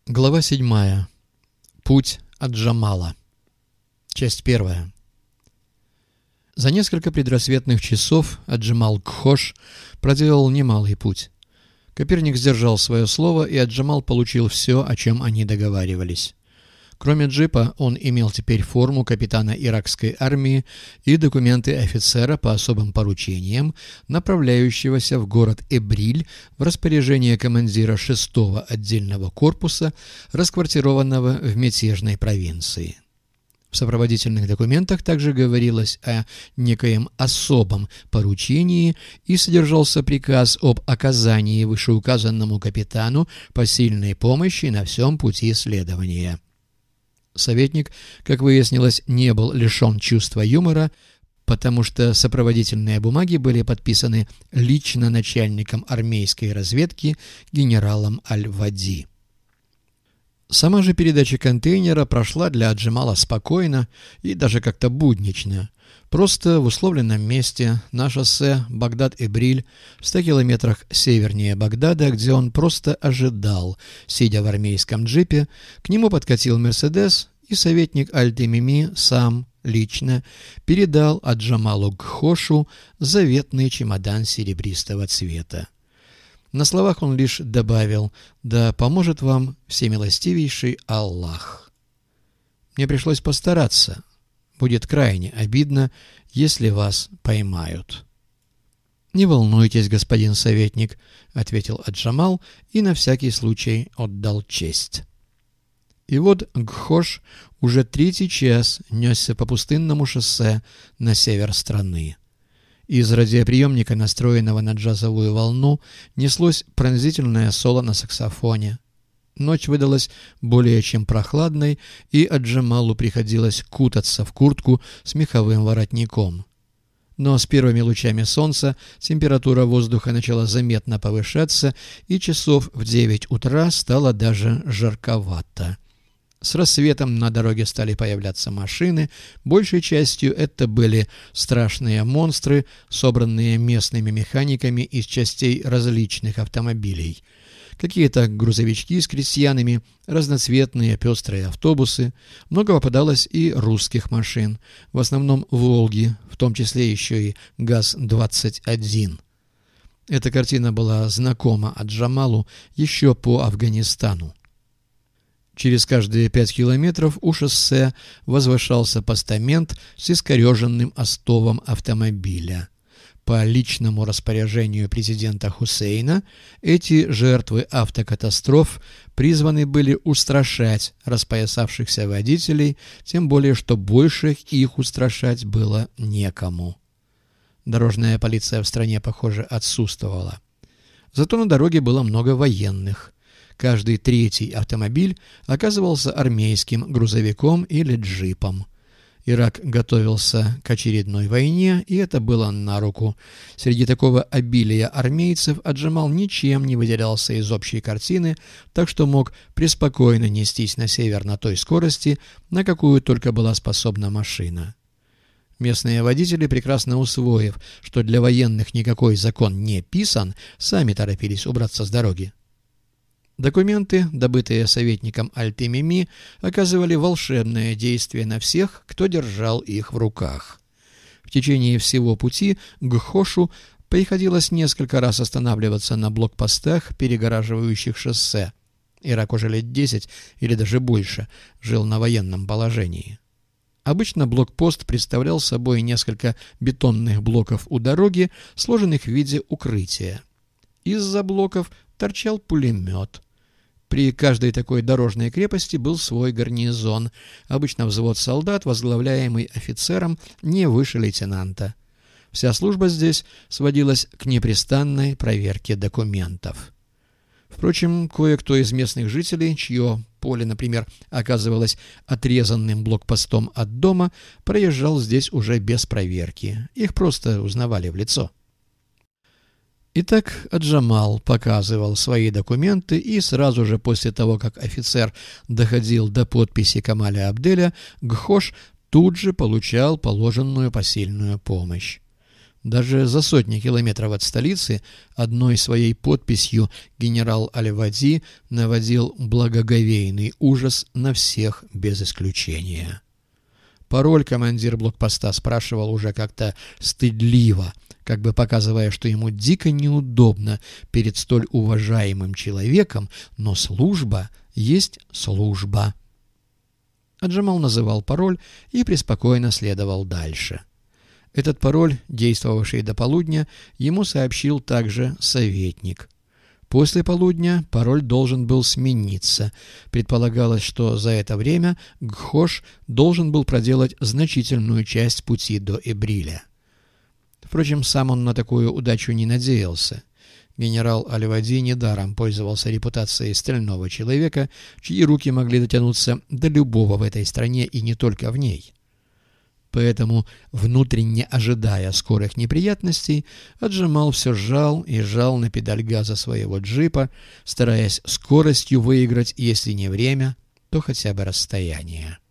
Глава 7. Путь Аджамала. Часть 1. За несколько предрассветных часов Аджамал-Гхош проделал немалый путь. Коперник сдержал свое слово, и Аджамал получил все, о чем они договаривались. Кроме джипа, он имел теперь форму капитана иракской армии и документы офицера по особым поручениям, направляющегося в город Эбриль в распоряжение командира 6-го отдельного корпуса, расквартированного в мятежной провинции. В сопроводительных документах также говорилось о некоем особом поручении и содержался приказ об оказании вышеуказанному капитану посильной помощи на всем пути следования. Советник, как выяснилось, не был лишен чувства юмора, потому что сопроводительные бумаги были подписаны лично начальником армейской разведки генералом Аль-Вади. Сама же передача контейнера прошла для Аджамала спокойно и даже как-то буднично. Просто в условленном месте на шоссе Багдад-Эбриль в 100 километрах севернее Багдада, где он просто ожидал, сидя в армейском джипе, к нему подкатил «Мерседес», и советник Аль-Темими сам лично передал Аджамалу-Гхошу заветный чемодан серебристого цвета. На словах он лишь добавил: «Да поможет вам всемилостивейший Аллах». Мне пришлось постараться. Будет крайне обидно, если вас поймают. «Не волнуйтесь, господин советник», — ответил Аджамал и на всякий случай отдал честь. И вот Гхош уже 3-й час несся по пустынному шоссе на север страны. Из радиоприемника, настроенного на джазовую волну, неслось пронзительное соло на саксофоне. Ночь выдалась более чем прохладной, и Аджамалу приходилось кутаться в куртку с меховым воротником. Но с первыми лучами солнца температура воздуха начала заметно повышаться, и часов в 9 утра стало даже жарковато. С рассветом на дороге стали появляться машины, большей частью это были страшные монстры, собранные местными механиками из частей различных автомобилей. Какие-то грузовички с крестьянами, разноцветные пестрые автобусы. Много попадалось и русских машин, в основном «Волги», в том числе еще и ГАЗ-21. Эта картина была знакома Аджамалу еще по Афганистану. Через каждые 5 километров у шоссе возвышался постамент с искореженным остовом автомобиля. По личному распоряжению президента Хусейна эти жертвы автокатастроф призваны были устрашать распоясавшихся водителей, тем более что больше их устрашать было некому. Дорожная полиция в стране, похоже, отсутствовала. Зато на дороге было много военных. Каждый 3-й автомобиль оказывался армейским грузовиком или джипом. Ирак готовился к очередной войне, и это было на руку. Среди такого обилия армейцев Аджамал ничем не выделялся из общей картины, так что мог преспокойно нестись на север на той скорости, на какую только была способна машина. Местные водители, прекрасно усвоив, что для военных никакой закон не писан, сами торопились убраться с дороги. Документы, добытые советником Аль-Темими, оказывали волшебное действие на всех, кто держал их в руках. В течение всего пути Гхошу приходилось несколько раз останавливаться на блокпостах, перегораживающих шоссе. Ирак уже лет 10 или даже больше жил на военном положении. Обычно блокпост представлял собой несколько бетонных блоков у дороги, сложенных в виде укрытия. Из-за блоков торчал пулемет. При каждой такой дорожной крепости был свой гарнизон, обычно взвод солдат, возглавляемый офицером не выше лейтенанта. Вся служба здесь сводилась к непрестанной проверке документов. Впрочем, кое-кто из местных жителей, чье поле, например, оказывалось отрезанным блокпостом от дома, проезжал здесь уже без проверки. Их просто узнавали в лицо. Итак, Аджамал показывал свои документы, и сразу же после того, как офицер доходил до подписи Камаля Абделя, Гхош тут же получал положенную посильную помощь. Даже за сотни километров от столицы одной своей подписью генерал Аль-Вади наводил благоговейный ужас на всех без исключения. Пароль командир блокпоста спрашивал уже как-то стыдливо, как бы показывая, что ему дико неудобно перед столь уважаемым человеком, но служба есть служба. Аджамал называл пароль и преспокойно следовал дальше. Этот пароль, действовавший до полудня, ему сообщил также советник. После полудня пароль должен был смениться. Предполагалось, что за это время Гхош должен был проделать значительную часть пути до Эбриля. Впрочем, сам он на такую удачу не надеялся. Генерал Аль-Вади недаром пользовался репутацией стального человека, чьи руки могли дотянуться до любого в этой стране и не только в ней. Поэтому, внутренне ожидая скорых неприятностей, Аджамал все жал и жал на педаль газа своего джипа, стараясь скоростью выиграть, если не время, то хотя бы расстояние.